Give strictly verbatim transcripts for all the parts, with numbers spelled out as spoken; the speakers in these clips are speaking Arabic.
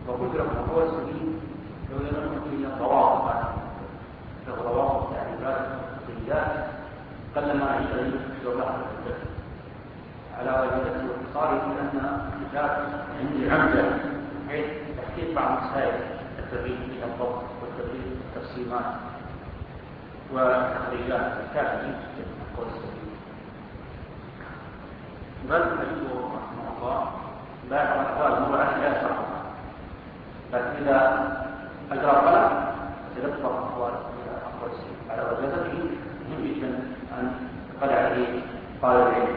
وقلت لكم هو السبيل لو لم يكن فيه ضوابط له ضوابط تعريفات وتقييدات قلما يشتغل شغلها على وجهته واختصاره لأن الكتاب عندي عمدة حيث تحقيق بعض مسائل التدريب في الضبط والتدريب في التقسيمات والتخريجات الكافية قول السبيل. بل نجده رحمه الله بعد الأقوال هو أهل لا يشرحها، لكن إذا أجرى القلم سيذكر أقوال أقوال السبيل على وجهته مهم جدا أن يطلع عليه طالب العلم.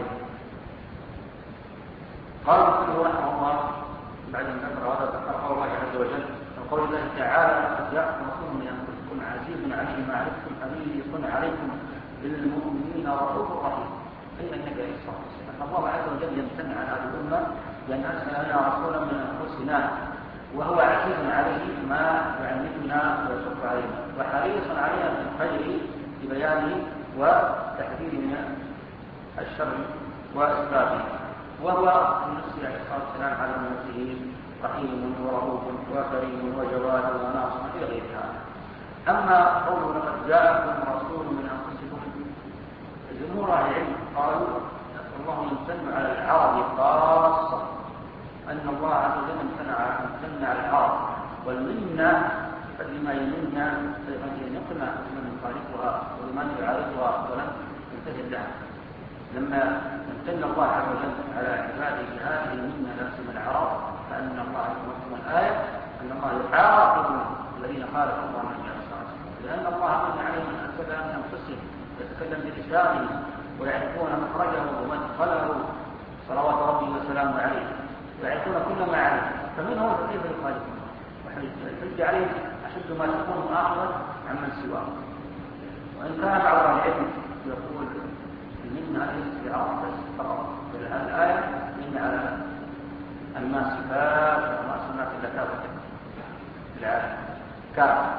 قال رحمه الله بعد أن ذكر هذا ذكر الله عز وجل وقول الله تعالى قد جاءكم رسول من أنفسكم عزيز عليه ما عنتم حريص عليكم بالمؤمنين رؤوف رحيم. أي النبي عليه الصلاة والسلام الله عز وجل يمتن على هذه الأمة بأن أرسل لنا رسولا من أنفسنا وهو عزيز عليه ما يعنتنا ويشق علينا وحريص علينا بالخير ببيانه وتحذير من الشر وإسبابه، وهو في نفسه عليه الصلاة والسلام على أمته رحيم ورؤوف وكريم وجواد وناصر إلى غير هذا. أما قوله لقد جاءكم رسول من أنفسكم، جمهور أهل العلم قالوا الله يمتن على العرب خاصة، أن الله عز وجل يمتن على العرب، والمنة لما يمنى أن يقنع من يخالفها ولمن يعارضها ولم ينتهي لها. لما امتن الله عز وجل على عباده بهذه المنة نفس من العرب فأن الله يقول الآية أن الله يعاقب الذين خالفوا الله من الصلاة، لأن الله من عليهم أنزل من أنفسهم يتكلم بلسانه ويعرفون مخرجه ومدخله صلوات ربي وسلامه عليه ويعرفون كل ما عليه، فمنهم كيف يخالفون والحج عليهم أشد ما تكون مؤاخذة عمن سواه. وإن كان بعض العلم يقول من هذه الاستعارة بس فقط في هذه الآية من على الماسكات والماسكات التي في العالم كافة.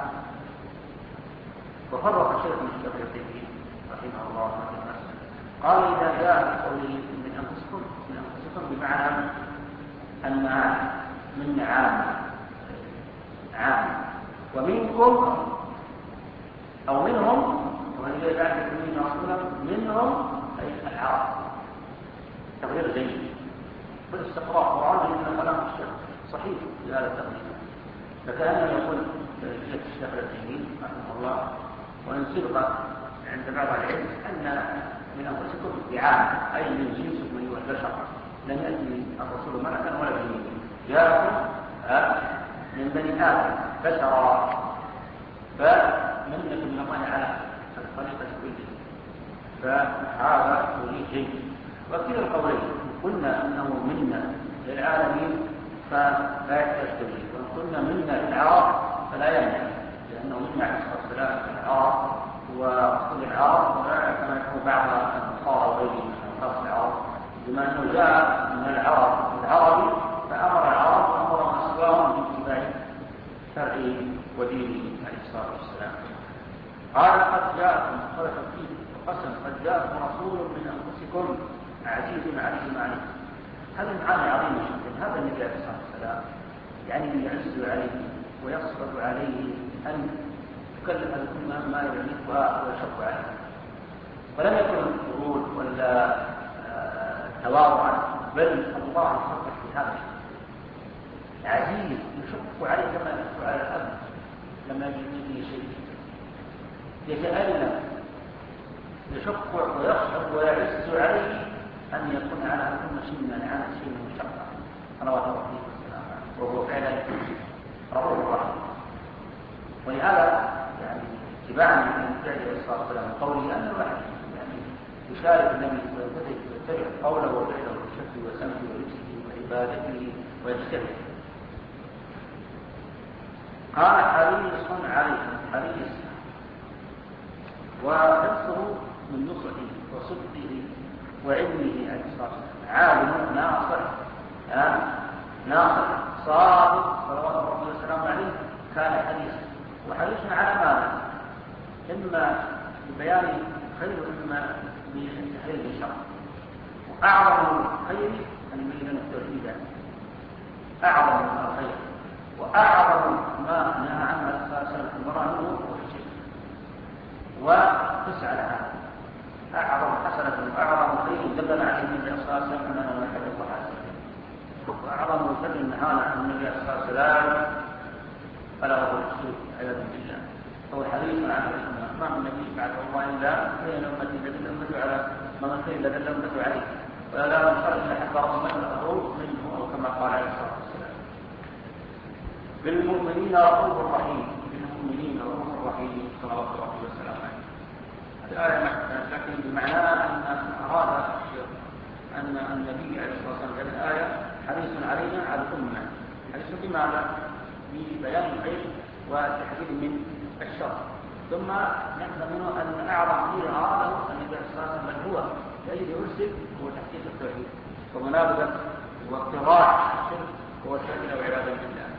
وفرق الشيخ من الشافعي رحمه الله في المسألة قال إذا جاء بقوله من أنفسكم من أنفسكم بمعنى أن من عام عام ومنكم أو منهم، وإذا جاء بقوله رسولا منهم أي العرب تغيير جيد بالاستقراء قرآن من كلام الشيخ صحيح في هذا التغيير. فكأنه يقول شيخ الشيخ التيمي رحمه الله وإن سبق عند بعض العلم أن من أنفسكم بعام أي من جنسكم أيها البشر، لم يأتي الرسول ملكا ولا بني، جاءكم من بني آدم بشرا، فمنة من الله على الطريقة كلها، فهذا تغيير جيد. وكلا القولين قلنا أنه منا للعالمين فلا يحتاج تغيير، وإن قلنا منا للعرب فلا يمنع، لأنه منا عليه الصلاة والسلام العرب وأصل العرب كما يكون بعض النصارى وغيرهم من خاص العرب، بما أنه جاء من العرب العربي فأمر العرب وأمر من سواهم باتباع شرعه ودينه عليه الصلاة والسلام. قال قد جاءكم خلق فيه قسم قد جاءكم رسول من أنفسكم عزيز عليه ما عنتم. هذا معاني عظيمة جدا. هذا النبي عليه الصلاة والسلام يعني يعز عليه ويصبر عليه أن تكلف الأمة ما يعنفها ويشق عليها، ولم يكن غرور ولا تواضعا، بل الله يصبر في هذا عزيز يشق عليه كما يشق على الأب لما يجد به شيء، يتألم يشق ويصعب ويعز عليه أن يكون على الأمة شيء من العنف شيء من الشقة صلوات ربه والسلام عليه، وهو فعلا رؤوف رحيم. ولهذا يعني اتباعا من فعل عليه الصلاة والسلام قوله أن الواحد يعني يشارك النبي ويتبع قوله وفعله وشكله وسمعه ورزقه وعبادته ويجتهد. قال حريص عليكم حريص، وحرصه من نصحه وصدقه وعلمه عليه الصلاة والسلام، عالم ناصح آه ناصح صادق صلوات ربه وسلامه عليه، كان حريصا. وحريص على ماذا؟ إما ببيان خير وإما بتحرير الشر. وأعظم الخير أن يبين التوحيد، أعظم الخير وأعظم ما نهى عنه الأساس المرأة منه والشرك، وتسعى لها أعظم حسنة وأعظم خير دلنا عليه النبي صلى الله عليه وسلم أننا نحب الله عز وجل، وأعظم شر نهانا عن النبي صلى الله عليه وسلم فلا هو الشرك عياذا بالله. هو حديث عن الأمة ما من نبي بعد الله إلا بين أمتي لدل أمته على من خير لدل أمته عليه، ولا لا من شر إلا حتى رحمة الأرض منه، أو كما قال عليه الصلاة والسلام. بالمؤمنين رؤوف رحيم، بالمؤمنين رؤوف رحيم صلوات الله وسلامه عليه. الآية لكن بمعنى أن أراد أن النبي عليه الصلاة والسلام في الآية حريص علينا على الأمة. حريص بماذا؟ ببيان الخير والتحذير من الشر. ثم نفهم منه أن أعظم خير أراده النبي عليه الصلاة والسلام بل هو الذي يرسل هو تحقيق التوحيد ومنابذة واقتراع الشرك والشرك والعياذ بالله.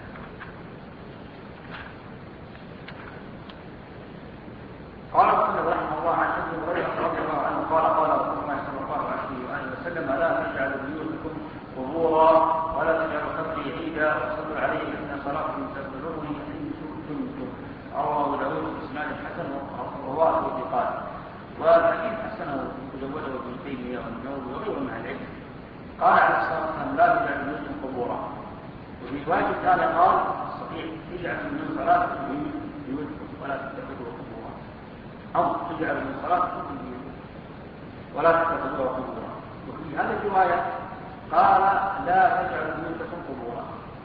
قال مسلم رحمه الله عن ابي هريره رضي الله عنه قال قال رسول الله صلى الله عليه واله وسلم: لا تجعلوا بيوتكم قبورا ولا تجعلوا قبري عيدا وصلوا عليه ان صلاتكم تبلغني ان كنتم. رواه داود باسناد حسن ورواه ثقات، والحديث حسنه وجوده ابن تيميه والنووي وغيرهم من العلم. قال عليه الصلاه والسلام: لا تجعلوا بيوتكم قبورا. وفي روايه كان قال الصحيح: اجعلوا من صلاتكم بيوتكم ولا تتخذوا قبورا، أو تجعل من صلاتكم ولا تتخذوها قبورا. وفي هذه الرواية قال: لا تجعلوا بيوتكم قبورا.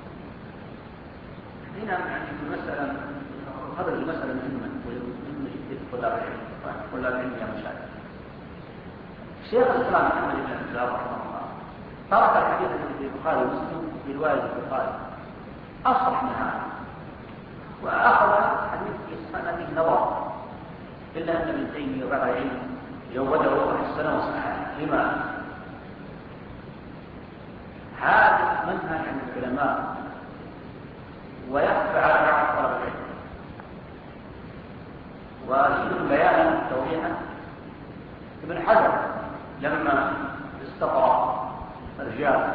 هنا يعني المسألة هذا المسألة مهمة ومهمة جدا طلاب العلم طلاب العلم يا مشايخ. شيخ الإسلام محمد بن عبد الله رحمه الله ترك الحديث الذي في البخاري ومسلم في رواية البخاري أصح من هذا، وأخذ حديث السند النووي، إلا أن ابن تيمية وبعض العلم يوده وحسنه وصححه. لماذا؟ هذا منهج عن العلماء ويخفى على بعض طلب العلم. وأزيد بيانا توضيحا: ابن حجر لما استقرأ رجال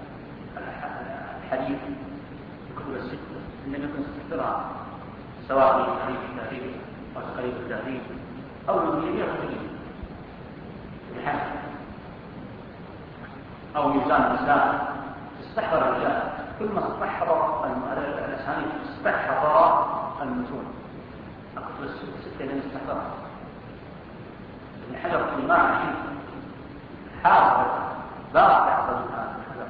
الحديث الكتب الستة لم يكن استقراء سواء في تاريخ التاريخ وتقريب التاريخ أو الجميع كلهم بحث أو ميزان الإسلام استحضر الرجال. كل ما استحضر الأسانيد استحضر المتون الكتب الستة لم يستحضرها. ابن حجر في معنى عجيب حاضر باقي أفضل من هذا الحجر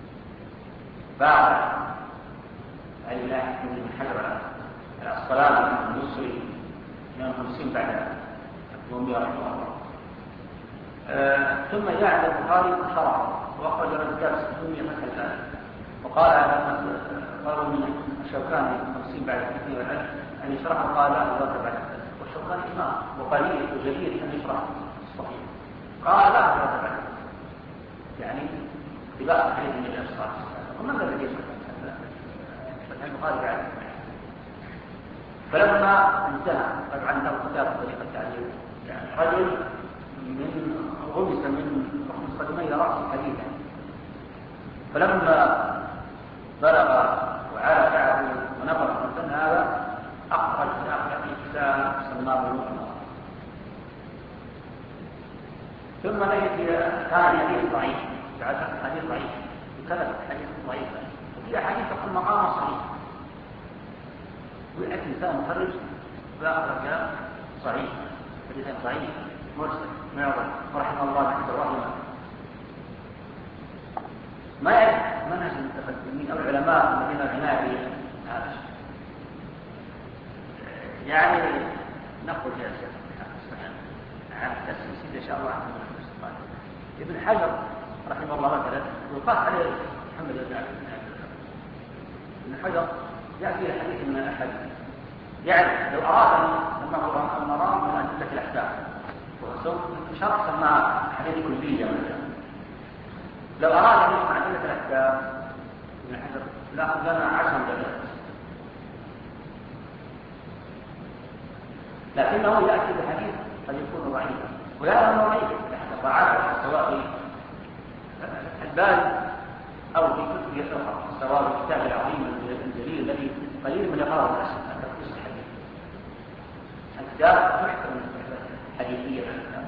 باقي أي لا يحكم ابن حجر العسقلاني المصري من خمسين بعد يوم رحمه الله. آه ثم جاء البخاري شرحه وأخرج الكتاب ستمائة فتح الآن، وقال قالوا من الشوكاني خمسين بعد اثنين والألف أن يشرحه، قال لا ذاك بعد الثلاث، والشوكاني إمام وقليل وجليل أن يشرح الصحيح، قال لا ذاك بعد، يعني اتباع حديث النبي صلى الله عليه وسلم. ومن الذي يشرح البخاري بعد؟ فلما انتهى طبعا له كتاب طريقة التعليم، يعني رجل من غمس من رحم القدمين رأس حديثا، فلما بلغ وعلى كعبه ونظر في الفن هذا أخرج آخر كتاب سماه بالمؤمن. ثم لقيت كان حديث ضعيف، جعلت حديث ضعيف وكانت حديث ضعيفة، وفي حديث تقول مقام صحيح، ويأتي إنسان مخرج فأخرج صحيح حديثا ضعيف مرسل معظم ورحمه الله عز وجل. ما يعرف منهج المتقدمين أو العلماء الذين العناية بهذا الشيء. يعني نقول يا شيخ عن التسلسل إن شاء الله عنه ابن حجر رحمه الله مثلا يقاس عليه محمد بن عبد الله. ابن حجر يأتي الحديث من الأحد، يعني لو أراد أنه رأى المرام من أدلة الأحكام وسوف شرح سماها حديث كلية مثلا، لو أراد أن يسمع أدلة الأحكام ابن حجر لا لنا عشر دلالات، لكنه يأتي بحديث قد يكون ضعيفا ويرى أنه ضعيف تحت ضعاف سواء البال أو في كتب أخرى سواء الكتاب العظيم الجليل الذي قليل من يقرأه الناس التلخيص الحديث. الكتاب تحكم حديثية الكتاب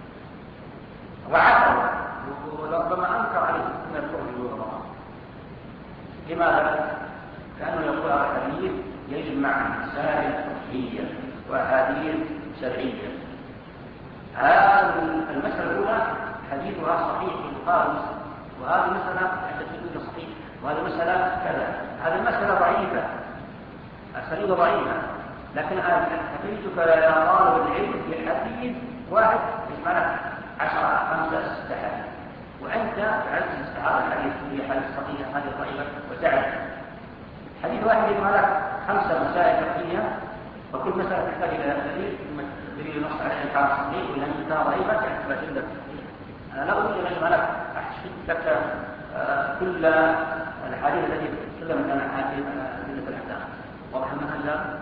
وعثر وربما أنكر عليه من الكفر والغرام. لماذا؟ كأنه يقول هذا الحديث يجمع مسائل فقهية وأحاديث شرعية. هذه المسألة الأولى حديثها صحيح في البخاري ومسلم، وهذه مسألة حديثها صحيح، وهذه مسألة كذا، هذه مسألة ضعيفة، أساليب ضعيفة، لكن حديثك يا طالب العلم في حديث واحد يجمع لك عشرة خمسة ستة حديث، وأنت تعرف هذا الحديث في حديث صحيح هذه ضعيفة وتعرف حديث واحد يجمع لك خمسة مسائل فقهية، وكل مسألة تحتاج إلى دليل دليل نص عليه كان صحيح ولا كان ضعيفة تعرف الأدلة. أنا لا أريد أن أجمع لك أحشد لك كل الحديث التي تتكلم عن أدلة الأحكام. واضح المنهج هذا؟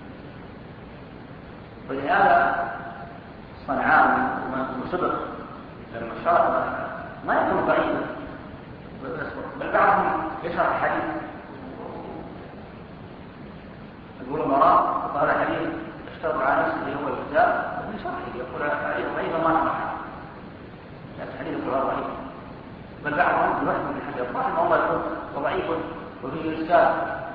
ولهذا صنعان وصدق لما شرح ما يكون ضعيفا، بل بعضهم يشرح الحديث يقول المرأة هذا الحديث اشترط على نفسه هو الكتاب وفي شرحه يقول الحديث ضعيفا ما شرحه، لكن الحديث يقول ضعيف، بل بعضهم يوهم بالحديث رحمه الله يقول وضعيف وفيه إشكال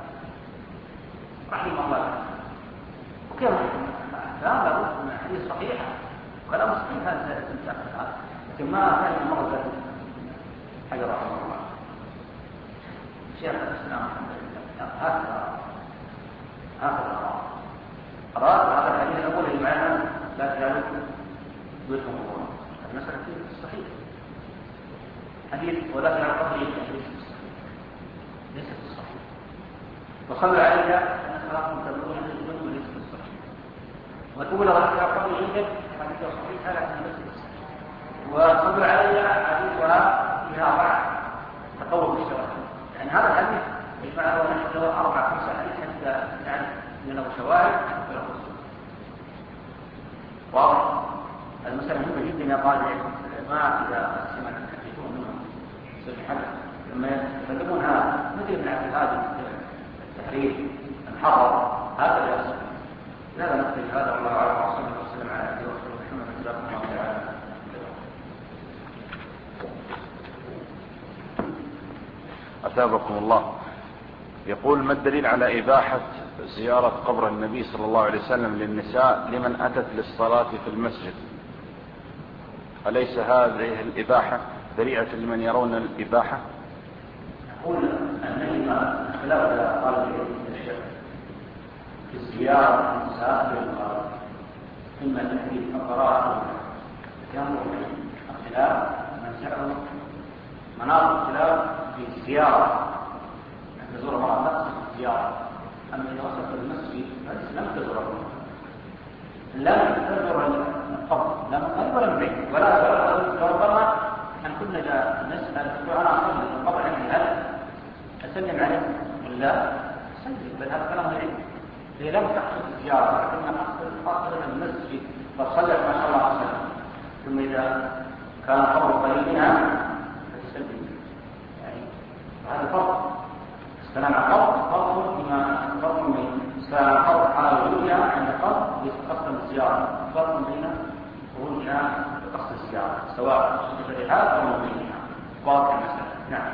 رحمه الله. وكيف كان لابد من حديث صحيح وكلام صحيح هذا الانسان هذا، لكن ما كان مرة حاجة رحمه الله. شيخ الإسلام هكذا هكذا أراد هذا الحديث الأول يجمعنا لا تجعلوا بيتهم الله المسألة فيه الصحيح حديث ولا تجعلوا قبل الحديث ليس في الصحيح، وصلوا عليك أن صلاتهم تبعون الجنة وليس في الصحيح، وتقول ولا تجعلوا قبل الحديث حديث صحيح لكن ليس في الصحيح، وصلوا علي حديثها فيها ضعف تقوى بالشواهد. يعني هذا الحديث يجمعه ونحن له أربع خمسة حديث حتى نعرف أن له شواهد وله أصول. واضح؟ المسألة مهمة جدا يا طالب ما إذا سمع الحديثون منهم سبحانه لما يتكلمون هذا مثل من عبد هذا التحرير الحرر هذا يصل. لهذا نقتل هذا والله أعلم وصلى الله وسلم على نبينا محمد جزاكم الله تعالى. أثابكم الله. يقول ما الدليل على إباحة زيارة قبر النبي صلى الله عليه وسلم للنساء لمن أتت للصلاة في المسجد؟ أليس هذه الإباحة ذريعة لمن يرون الإباحة؟ أقول أن خلاف قال الشيخ في الزيارة النساء في المقابر إما تحديد فقراء كانوا اختلاف من سعوا مناطق اختلاف في الزيارة أن تزور مرأة نفس الزيارة، أما إذا وصلت المسجد فلم تزور لم تزور القبر لا من قريب ولا من بعيد ولا ربما أن كنا نسأل أنا أصلي القبر عندي هل أسلم عليه ولا أسلم؟ بل هذا كلام العلم هي لم تحصل الزيارة لكنها حصلت المسجد فصلت ما شاء الله عليه وسلم، ثم إذا كان القبر قريب منها فتسلم. يعني هذا فرق السلام على القبر فرق بما فرق من السلام على القبر على وجودها عند القبر لقصد الزيارة، فرق بين خروجها لقصد الزيارة سواء شريحات أو مبينها. واضح المسألة. نعم.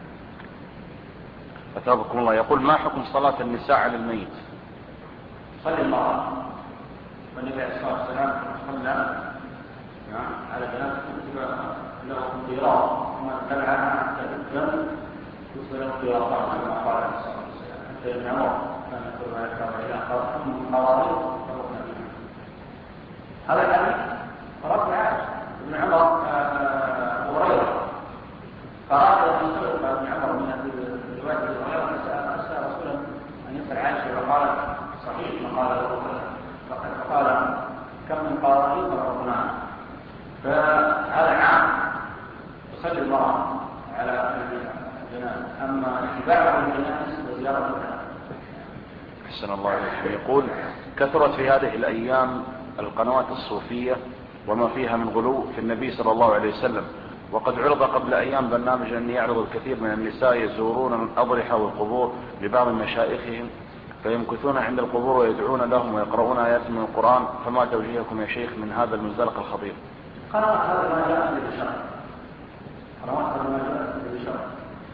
أثابكم الله. يقول ما حكم صلاة النساء على الميت؟ صلي المرأة والنبي عليه الصلاة والسلام صلى على جنازة له قيراط وما تبعها حتى الدم يصل له قيراطان كما قال عليه الصلاة والسلام. حتى ابن عمر كان يقول ما يكره إلى أم قراريط فرقنا بها. هذا الحديث رد عائشة ابن عمر أبو هريرة فأراد أن يسأل ابن عمر من رواية أبي هريرة فسأل رسولا أن يسأل عائشة وقال صحيح ما قال له فقال كم من قراريط فرقناها. فهذا عام تصلي المرأة على الجنازة، أما اتباعه الجنازة وزيارتها. أحسن الله عليكم. يقول كثرت في هذه الأيام القنوات الصوفية وما فيها من غلو في النبي صلى الله عليه وسلم، وقد عرض قبل أيام برنامج أن يعرض الكثير من النساء يزورون الأضرحة والقبور لبعض مشايخهم فيمكثون عند القبور ويدعون لهم ويقرؤون آيات من القرآن، فما توجيهكم يا شيخ من هذا المنزلق الخطير؟ قرأت هذا ما جاء في الشرع، قرأت هذا ما جاء في الشرع،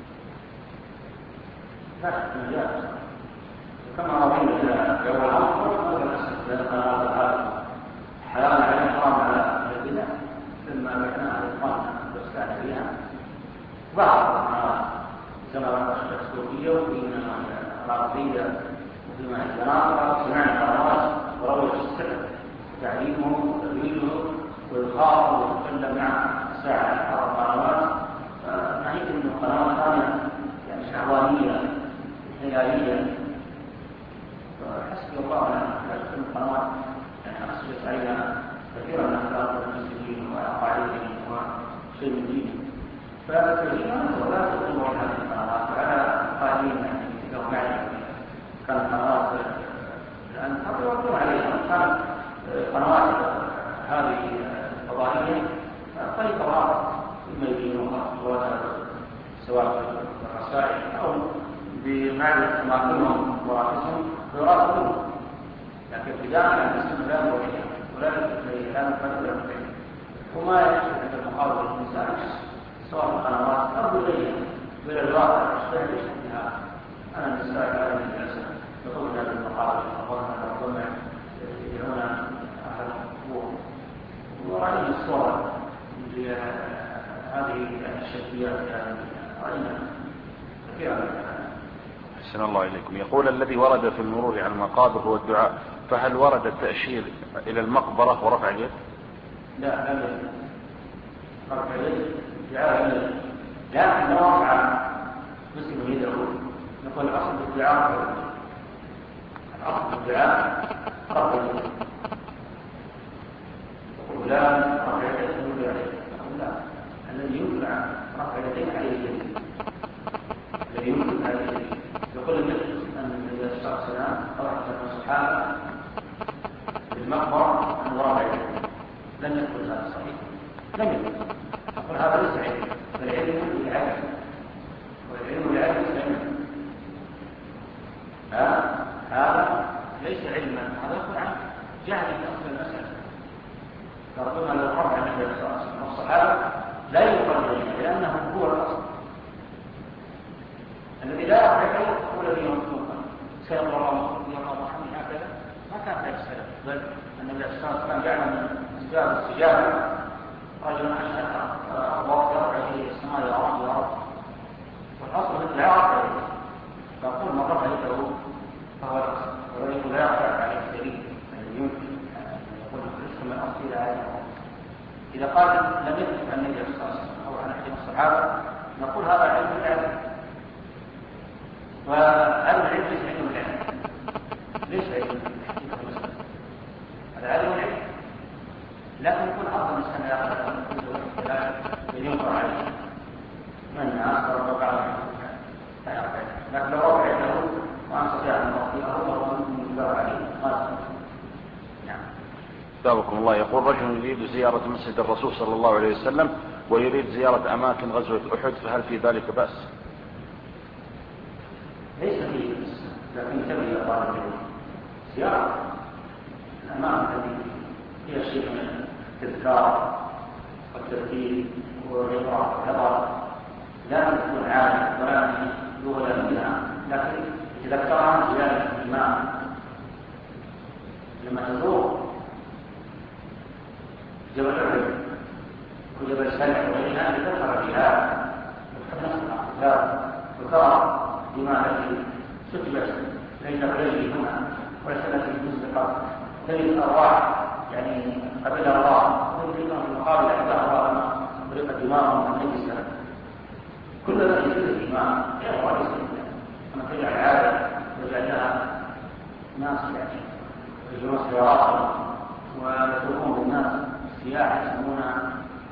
لا ما جاء كما رأينا في أول أمر هذا الأسف، لأن قناة هذا حلال عليه حرام على البدع، لما بعناها الإخوان واستعد بها بعض زمن السعودية وفيما العربية وفيما الجناطة سمعنا قنوات وروية السر تعليمهم وتدريبهم والخاطر ويتكلم مع ساعة أو قنوات، نعيد أن القنوات هذه يعني شهوانية هلالية، حسبي الله على كل القنوات يعني أصبحت عليها كثيرا من أخلاق المسلمين وأقاعدهم وشيء من دينهم، فالترجمة ولا تقوم على هذه القنوات على قائلين يعني لو معي كان قنوات لأن تقوم عليها كان قنوات هذه الفضائية طريقة واضحة مما يبينها سواء في الرسائل أو بمعرفة أماكنهم ومراكزهم ويراقبون، لكن ابتداء عن الاسم لا يوحيها ولا يتكلم لا نفرد ولا نفرد، وما يحدث عند المقابل الإنسان سواء القنوات أو غيرها غير الواقع يشتهر بها. أنا النساء هذه الجلسة يقولنا بالمقابل أخبرنا ربما يدعون أهل القبور ورأينا الصور لهذه الشركيات رأينا كثيرا. أحسن الله إليكم. يقول الذي ورد في المرور على المقابر هو الدعاء، فهل ورد التأشير إلى المقبرة ورفع اليد؟ لا لم يرد رفع اليد دعاء اليد، لكن لو رفع مسلم يدعو نقول الأصل بالدعاء الأصل بالدعاء رفع اليد، فلان رفع اليد يقول عليه، نقول لا، الذي ينفع رفع اليدين عليه اليد، الذي ينفع عليه اليد. يقول النبي أن النبي صلى الله عليه وسلم أوحى الصحابة بالمقبرة أن رفع اليدين، لم يقل هذا صحيح، لم يقل. نقول هذا ليس علم، فالعلم بالعلم والعلم بالعلم العلم هذا ليس علما، هذا يقول عن جهل في أصل المسألة. فربما لو رفع النبي صلى الله عليه وسلم والصحابة لا يقل علم، لأنه هو الأصل. الذي لا يرفع هو الذي يمكن سيقول الله يقول محمد هكذا ما كان ذلك السلف، بل النبي صلى الله عليه وسلم جعل من أسباب السجادة رجلا أشهر وقت يرفع إليه السماء يا رب يا رب، والأصل مثل لا يرفع إليه، فأقول من رفع يده فهو الأصل، والذي لا يرفع عليه الدليل الذي يمكن أن يقول ليس من الأصل إلى هذا. إذا قال لم يثبت عن النبي صلى الله عليه وسلم أو عن أحد الصحابة نقول هذا علم العلم، وعلم العلم ليس علم العلم، ليس علم هذا علم العلم، لكن يكون أفضل الإنسان يأخذ الاختلاف ينكر عليه من الناس وربك عليه لا يرفع، لكن لو رفع يده وأن استطيع أن أخطئه أو أن ينكر عليه ما نعم. سابقكم الله. يقول رجل يريد زيارة مسجد الرسول صلى الله عليه وسلم ويريد زيارة أماكن غزوة أحد، فهل في ذلك بأس؟ ليس فيه بأس، لكن تبني طالب العلم زيارة الأماكن التي فيها شيء من التذكار والترتيب والإقراء والحضر، لا تكون عالم ولا يغلى منها، لكن يتذكرها زيادة الإيمان. لما تزور جبل أحد وجبل سلع وغيرها يتذكر فيها وتحدث الأحزاب وترى دماء التي سكبت ليس عليه هنا ولسنة المسبقة، تجد الأرواح يعني قبل الله ويريدون في المقابل أحباء الله طريقة دماءهم النجسة، كل ذلك يجد الإيمان غير رئيس أما تجعل عادة وجعلها ناس يعني يجرون سياراتهم ويتركون بالناس السياح يسمونها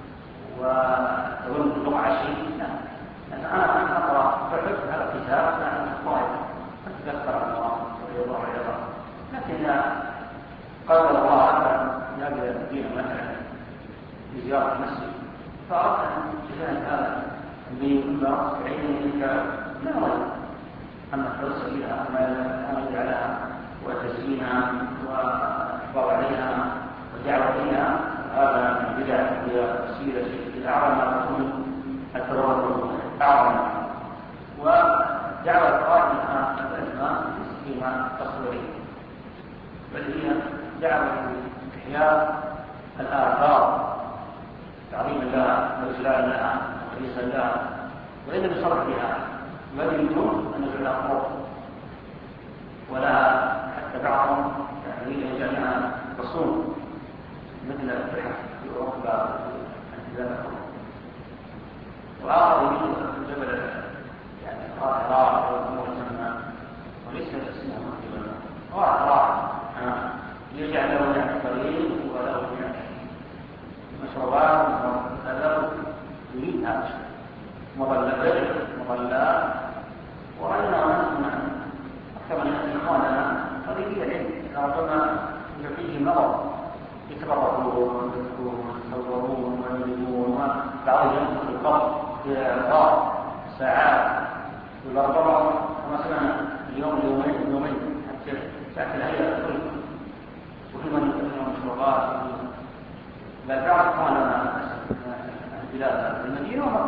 وتظن بقعة شيء، لا. لأن أنا أن أقرأ فحفظ هذا الكتاب نحن الطائف أتذكر الله والرضا والرضا، لكن قال الله أكبر نبي المدينة مثلا في زيارة المسجد فأردت أن تجاهد هذا بمرأة عينك لا رجل أما الدرس فيها أما الأمر عليها وتزيينها والإحبار عليها والدعوة إليها هذا من بدع هي وسيلة الأعظم ما تكون التدور أعظم ودعوة قائمها الأسماء فيما تصويره بل هي دعوة إحياء الآثار تعظيما لها وإجلال لها وتقديسا لها وإن بصرف بها ما يريدون أن يجعلها خوف ولا حتى بعضهم يعني يجعلها رسوم مثل التحف في أوروبا وآخر يريد جبل يعني راح وأمور السماء وليس اسمه مكتبا راح راح يجعل له يعني طريق وله يعني مشروبات وكذا يريد هذا مظلات مظلات ورأينا ونحن أكثر من إخواننا طريقية العلم ربما فيه مرض يتبرعون ويذكرون ويصورون ويريدون وبعضهم يدخل القبر في أعراض ساعات وربما مثلا اليوم يومين يومين حتى تأكل هيئة كل وفي من يقدمون مشروبات بل بعض إخواننا البلاد المدينة ومكة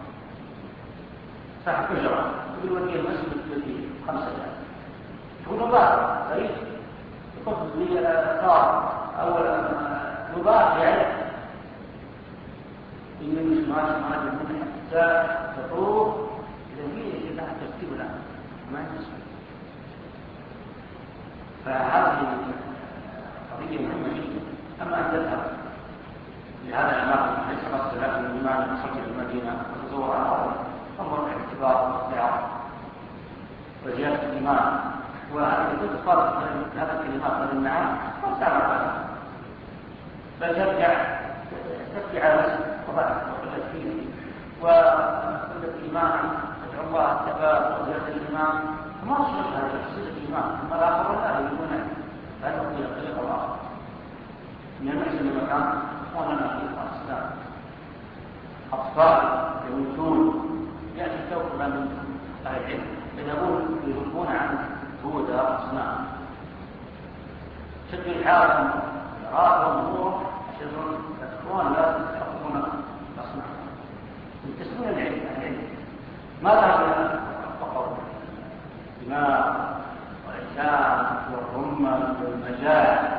صاحب أجرة يقول ودي المسجد الذي خمسة أيام يقول الله غريب يقول لي الآثار أو مضاف يعني إن مش ماشي ما أدري حتى تطوف إذا فيه لها ترتيب لها ما ينسى فهذه قضية مهمة جدا أما أن تذهب لهذا الأماكن ليس قصد لكن بما أن تصل إلى المدينة وتزورها انظر الاعتبار والاختيار وزيادة الإيمان وهذا يكون تصادف هذا الكلمات هذه المعاني ما تعمل بها بل ترجع تبكي على نفسك وضعك وقلت فيه وقلت الإيمان تدعو الله الثبات وزيادة الإيمان فما أصبح هذا تحصيل الإيمان أما الآخر لا يكون فهذا هو الطريق الآخر من المحسن المكان وأننا في الإسلام أطفال يموتون يأتي التوبة من أهل العلم يذهبون يذهبون عن هودة أصنام شدوا الحارة رأوا النور يشدون الأخوان لا تحققون الأصنام ينتسبون العلم العلم ما ذهب فقط دماء والإنسان والرمة والمجاعة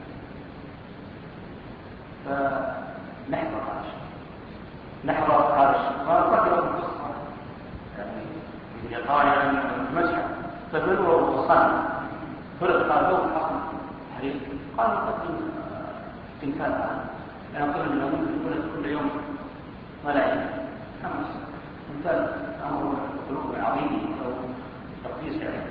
فنحضر هذا الشيء نحضر هذا الشيء ونفكر بالقصة يعني في إيطاليا المسح فبلوا وصلنا فرق قالوا حصل حريق قال نقدم تنكال هذا لأن قبل اليوم يقول كل يوم ملايين خمس تنكال أمر قلوب عظيم أو تقديس يعني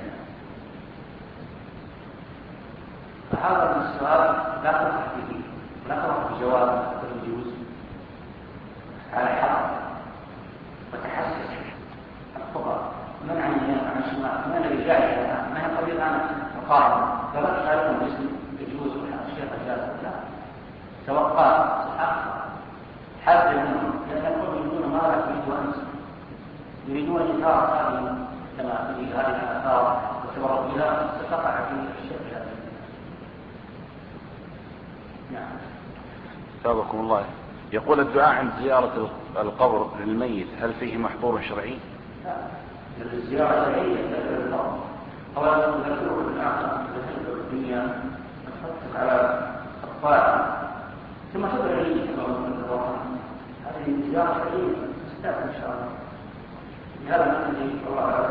فهذا من السؤال لا تفرح به لا تفرح بجواب يجوز على حق وتحسس الخبر من عن اليمين عن الشمال من الذي جاء ما هي قضية أنا مقارنة فلا تشاركون باسم يجوز الشيخ الجاز لا توقع صحافة حذر منهم لأن الكل يريدون ما لا تريد أنت يريدون إثارة هذه كما في هذه الآثار والتبرك بها ستقع في الشيخ الجاز. نعم. سابقكم الله. يقول الدعاء عند زيارة القبر للميت هل فيه محظور شرعي؟ لا. الزيارة الشرعية تدعو القبر. أولا تذكره بالآخرة تذكره بالدنيا تحثك على الطاعة ثم تدعو لي هذه الزيارة الشرعية تستاهل إن شاء الله. لهذا نحن الله